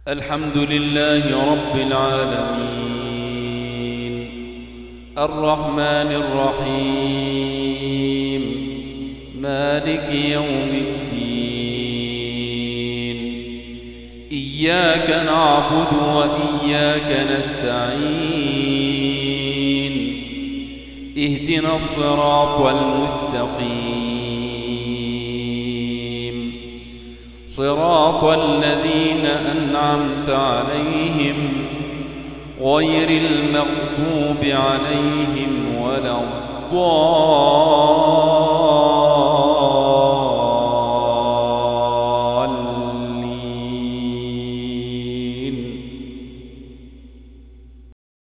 الحمد لله رب العالمين، الرحمن الرحيم، مالك يوم الدين. إياك نعبد وإياك نستعين، اهدنا الصراط المستقيم، صراط الذين أنعمت عليهم غير المغضوب عليهم ولا الضالين.